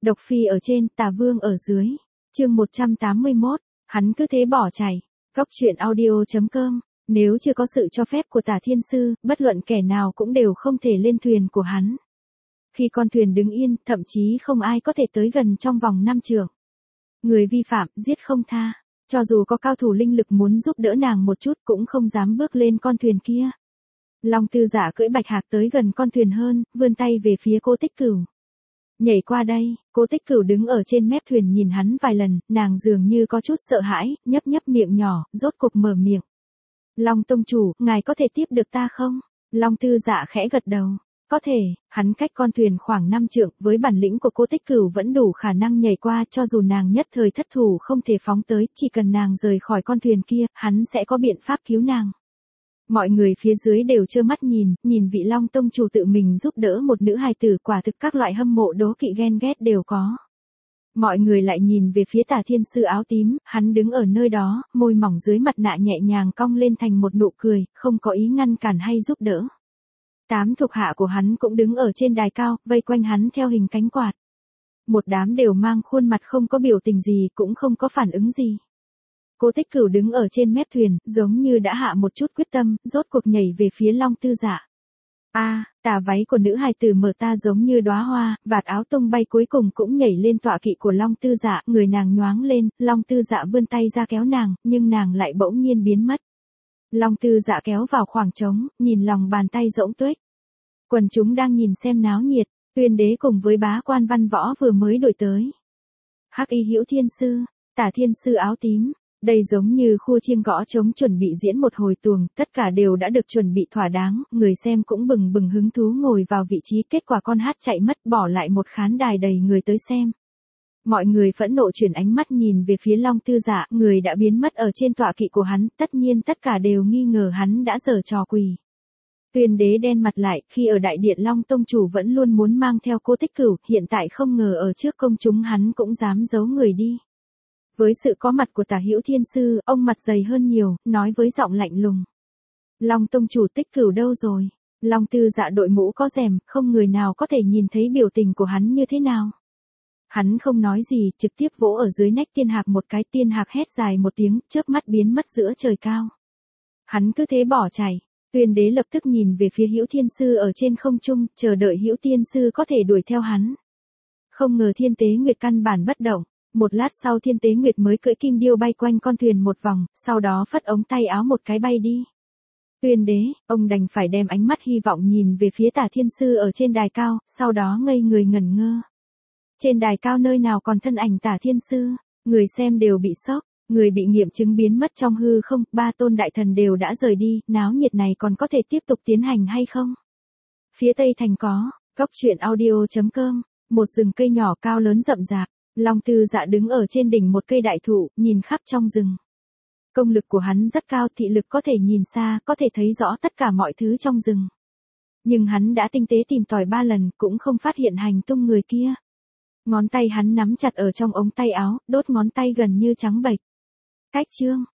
Độc Phi ở trên, Tà Vương ở dưới. Chương 181, hắn cứ thế bỏ chạy. Góc truyện audio.com. Nếu chưa có sự cho phép của Tả Thiên Sư, bất luận kẻ nào cũng đều không thể lên thuyền của hắn. Khi con thuyền đứng yên, thậm chí không ai có thể tới gần trong vòng 5 trượng. Người vi phạm, giết không tha. Cho dù có cao thủ linh lực muốn giúp đỡ nàng một chút cũng không dám bước lên con thuyền kia. Long Tư Dạ cưỡi bạch hạc tới gần con thuyền hơn, vươn tay về phía Cô Tích Cửu. Nhảy qua đây, Cô Tích Cửu đứng ở trên mép thuyền nhìn hắn vài lần, nàng dường như có chút sợ hãi, nhấp nhấp miệng nhỏ, rốt cục mở miệng. Long tông chủ, ngài có thể tiếp được ta không? Long Tư Dạ khẽ gật đầu. Có thể, hắn cách con thuyền khoảng 5 trượng, với bản lĩnh của Cô Tích Cửu vẫn đủ khả năng nhảy qua, cho dù nàng nhất thời thất thủ không thể phóng tới, chỉ cần nàng rời khỏi con thuyền kia, hắn sẽ có biện pháp cứu nàng. Mọi người phía dưới đều trơ mắt nhìn vị Long tông chủ tự mình giúp đỡ một nữ hài tử, quả thực các loại hâm mộ đố kỵ ghen ghét đều có. Mọi người lại nhìn về phía Tả Thiên Sư áo tím, hắn đứng ở nơi đó, môi mỏng dưới mặt nạ nhẹ nhàng cong lên thành một nụ cười, không có ý ngăn cản hay giúp đỡ. 8 thuộc hạ của hắn cũng đứng ở trên đài cao, vây quanh hắn theo hình cánh quạt. Một đám đều mang khuôn mặt không có biểu tình gì, cũng không có phản ứng gì. Cô Tích Cửu đứng ở trên mép thuyền, giống như đã hạ một chút quyết tâm, rốt cuộc nhảy về phía Long Tư Dạ. Tà váy của nữ hài tử mở ta giống như đóa hoa, vạt áo tung bay cuối cùng cũng nhảy lên tọa kỵ của Long Tư Dạ, người nàng nhoáng lên, Long Tư Dạ vươn tay ra kéo nàng, nhưng nàng lại bỗng nhiên biến mất. Long Tư Dạ kéo vào khoảng trống, nhìn lòng bàn tay rỗng tuếch. Quần chúng đang nhìn xem náo nhiệt, Tuyên Đế cùng với bá quan Văn Võ vừa mới đổi tới. Hắc Y Hữu Thiên Sư, Tả Thiên Sư áo tím. Đây giống như khua chiêng gõ trống chuẩn bị diễn một hồi tuồng, tất cả đều đã được chuẩn bị thỏa đáng, người xem cũng bừng bừng hứng thú ngồi vào vị trí, kết quả con hát chạy mất, bỏ lại một khán đài đầy người tới xem. Mọi người phẫn nộ chuyển ánh mắt nhìn về phía Long Tư Dạ, người đã biến mất ở trên tọa kỵ của hắn, tất nhiên tất cả đều nghi ngờ hắn đã giở trò quỷ. Tuyên Đế đen mặt lại, khi ở đại điện Long tông chủ vẫn luôn muốn mang theo Cô Tích Cửu, hiện tại không ngờ ở trước công chúng hắn cũng dám giấu người đi. Với sự có mặt của Tả Hữu Thiên Sư, ông mặt dày hơn nhiều, nói với giọng lạnh lùng. Long tông chủ Tích Cửu đâu rồi? Long Tư Dạ đội mũ có rèm, không người nào có thể nhìn thấy biểu tình của hắn như thế nào. Hắn không nói gì, trực tiếp vỗ ở dưới nách Tiên Hạc một cái, Tiên Hạc hét dài một tiếng, chớp mắt biến mất giữa trời cao. Hắn cứ thế bỏ chạy. Tuyên Đế lập tức nhìn về phía Hữu Thiên Sư ở trên không trung, chờ đợi Hữu Thiên Sư có thể đuổi theo hắn. Không ngờ Thiên Tế Nguyệt căn bản bất động. Một lát sau Thiên Tế Nguyệt mới cưỡi kim điêu bay quanh con thuyền một vòng, sau đó phất ống tay áo một cái bay đi. Tuyên Đế, ông đành phải đem ánh mắt hy vọng nhìn về phía Tả Thiên Sư ở trên đài cao, sau đó ngây người ngẩn ngơ. Trên đài cao nơi nào còn thân ảnh Tả Thiên Sư, người xem đều bị sốc, người bị nghiệm chứng biến mất trong hư không, 3 tôn đại thần đều đã rời đi, náo nhiệt này còn có thể tiếp tục tiến hành hay không? Phía tây thành có, góc truyện audio.com, một rừng cây nhỏ cao lớn rậm rạp. Long Tư Dạ đứng ở trên đỉnh một cây đại thụ, nhìn khắp trong rừng. Công lực của hắn rất cao, thị lực có thể nhìn xa, có thể thấy rõ tất cả mọi thứ trong rừng. Nhưng hắn đã tinh tế tìm tòi 3 lần, cũng không phát hiện hành tung người kia. Ngón tay hắn nắm chặt ở trong ống tay áo, đốt ngón tay gần như trắng bệch. Cách chương,